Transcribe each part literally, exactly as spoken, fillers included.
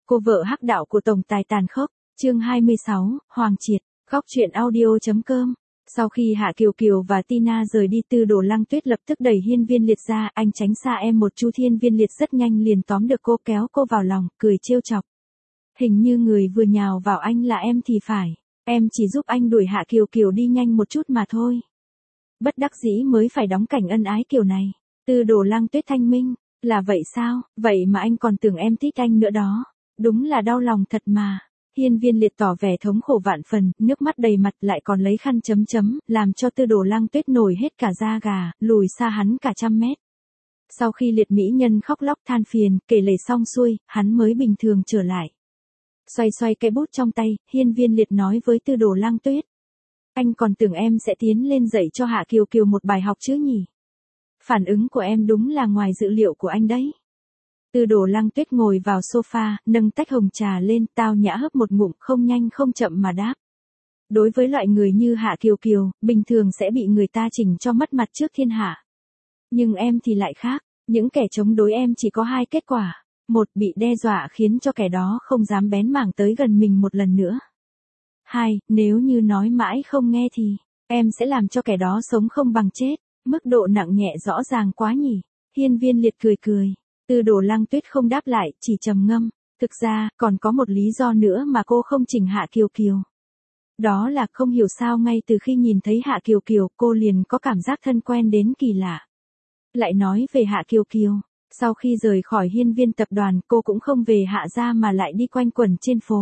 Cô vợ hắc đạo của tổng tài tàn khốc, chương hai mươi sáu, Hoàng Triệt, góc truyện audio.com. Sau khi Hạ Kiều Kiều và Tina rời đi, Tư Đồ Lăng Tuyết lập tức đẩy Hiên Viên Liệt ra, anh tránh xa em một chút. Hiên Viên Liệt rất nhanh liền tóm được cô, kéo cô vào lòng, cười trêu chọc. Hình như người vừa nhào vào anh là em thì phải, em chỉ giúp anh đuổi Hạ Kiều Kiều đi nhanh một chút mà thôi. Bất đắc dĩ mới phải đóng cảnh ân ái kiểu này. Tư Đồ Lăng Tuyết thanh minh, là vậy sao, vậy mà anh còn tưởng em thích anh nữa đó. Đúng là đau lòng thật mà. Hiên Viên Liệt tỏ vẻ thống khổ vạn phần, nước mắt đầy mặt, lại còn lấy khăn chấm chấm, làm cho Tư Đồ Lăng Tuyết nổi hết cả da gà, lùi xa hắn cả trăm mét. Sau khi Liệt mỹ nhân khóc lóc than phiền, kể lể xong xuôi, hắn mới bình thường trở lại. Xoay xoay cây bút trong tay, Hiên Viên Liệt nói với Tư Đồ Lăng Tuyết. Anh còn tưởng em sẽ tiến lên dạy cho Hạ Kiều Kiều một bài học chứ nhỉ? Phản ứng của em đúng là ngoài dự liệu của anh đấy. Tư Đồ Lăng Tuyết ngồi vào sofa, nâng tách hồng trà lên, tao nhã hớp một ngụm, không nhanh không chậm mà đáp. Đối với loại người như Hạ Kiều Kiều, bình thường sẽ bị người ta chỉnh cho mất mặt trước thiên hạ. Nhưng em thì lại khác, những kẻ chống đối em chỉ có hai kết quả. Một, bị đe dọa khiến cho kẻ đó không dám bén mảng tới gần mình một lần nữa. Hai, nếu như nói mãi không nghe thì, em sẽ làm cho kẻ đó sống không bằng chết. Mức độ nặng nhẹ rõ ràng quá nhỉ. Hiên Viên Liệt cười cười. Tư Đồ Lăng Tuyết không đáp lại, chỉ trầm ngâm. Thực ra, còn có một lý do nữa mà cô không chỉnh Hạ Kiều Kiều. Đó là không hiểu sao ngay từ khi nhìn thấy Hạ Kiều Kiều, cô liền có cảm giác thân quen đến kỳ lạ. Lại nói về Hạ Kiều Kiều, sau khi rời khỏi Hiên Viên tập đoàn, cô cũng không về Hạ gia mà lại đi quanh quẩn trên phố.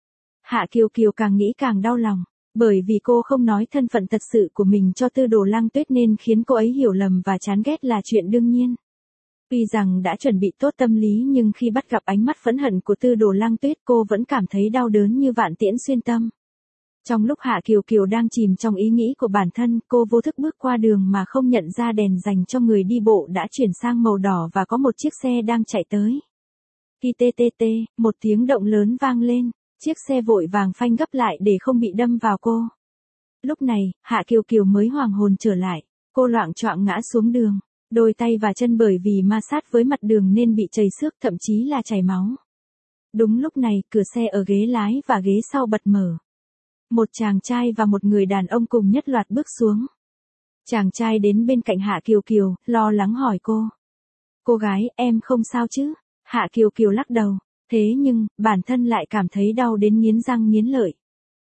Hạ Kiều Kiều càng nghĩ càng đau lòng, bởi vì cô không nói thân phận thật sự của mình cho Tư Đồ Lăng Tuyết nên khiến cô ấy hiểu lầm và chán ghét là chuyện đương nhiên. Tuy rằng đã chuẩn bị tốt tâm lý nhưng khi bắt gặp ánh mắt phẫn hận của Tư Đồ Lăng Tuyết, cô vẫn cảm thấy đau đớn như vạn tiễn xuyên tâm. Trong lúc Hạ Kiều Kiều đang chìm trong ý nghĩ của bản thân, cô vô thức bước qua đường mà không nhận ra đèn dành cho người đi bộ đã chuyển sang màu đỏ và có một chiếc xe đang chạy tới. Khi tê tê tê, một tiếng động lớn vang lên, chiếc xe vội vàng phanh gấp lại để không bị đâm vào cô. Lúc này, Hạ Kiều Kiều mới hoàn hồn trở lại, cô loạng choạng ngã xuống đường. Đôi tay và chân bởi vì ma sát với mặt đường nên bị trầy xước, thậm chí là chảy máu. Đúng lúc này, cửa xe ở ghế lái và ghế sau bật mở. Một chàng trai và một người đàn ông cùng nhất loạt bước xuống. Chàng trai đến bên cạnh Hạ Kiều Kiều, lo lắng hỏi cô. Cô gái, em không sao chứ? Hạ Kiều Kiều lắc đầu. Thế nhưng, bản thân lại cảm thấy đau đến nghiến răng nghiến lợi.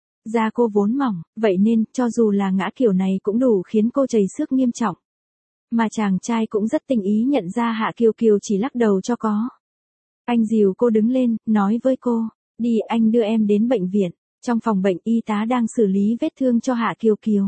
Da cô vốn mỏng, vậy nên, cho dù là ngã kiểu này cũng đủ khiến cô trầy xước nghiêm trọng. Mà chàng trai cũng rất tình ý nhận ra Hạ Kiều Kiều chỉ lắc đầu cho có. Anh dìu cô đứng lên, nói với cô, đi anh đưa em đến bệnh viện. Trong phòng bệnh, y tá đang xử lý vết thương cho Hạ Kiều Kiều.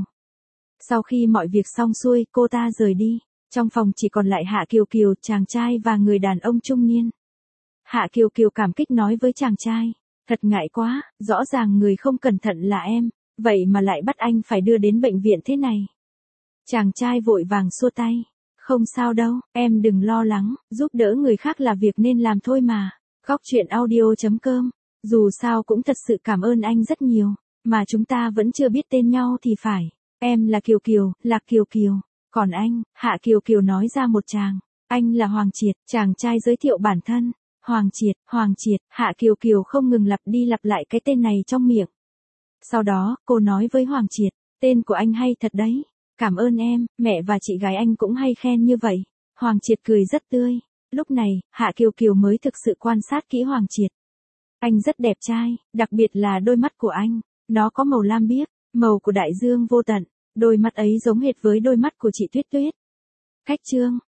Sau khi mọi việc xong xuôi, cô ta rời đi. Trong phòng chỉ còn lại Hạ Kiều Kiều, chàng trai và người đàn ông trung niên. Hạ Kiều Kiều cảm kích nói với chàng trai, thật ngại quá, rõ ràng người không cẩn thận là em, vậy mà lại bắt anh phải đưa đến bệnh viện thế này. Chàng trai vội vàng xua tay, không sao đâu, em đừng lo lắng, giúp đỡ người khác là việc nên làm thôi mà. Góc truyện audio.com, dù sao cũng thật sự cảm ơn anh rất nhiều, mà chúng ta vẫn chưa biết tên nhau thì phải. Em là Kiều Kiều, Lạc Kiều Kiều, còn anh, Hạ Kiều Kiều nói ra một tràng, anh là Hoàng Triệt, chàng trai giới thiệu bản thân. Hoàng Triệt, Hoàng Triệt, Hạ Kiều Kiều không ngừng lặp đi lặp lại cái tên này trong miệng. Sau đó, cô nói với Hoàng Triệt, tên của anh hay thật đấy. Cảm ơn em, mẹ và chị gái anh cũng hay khen như vậy. Hoàng Triệt cười rất tươi. Lúc này, Hạ Kiều Kiều mới thực sự quan sát kỹ Hoàng Triệt. Anh rất đẹp trai, đặc biệt là đôi mắt của anh. Nó có màu lam biếc, màu của đại dương vô tận. Đôi mắt ấy giống hệt với đôi mắt của chị Tuyết Tuyết. Khách chương.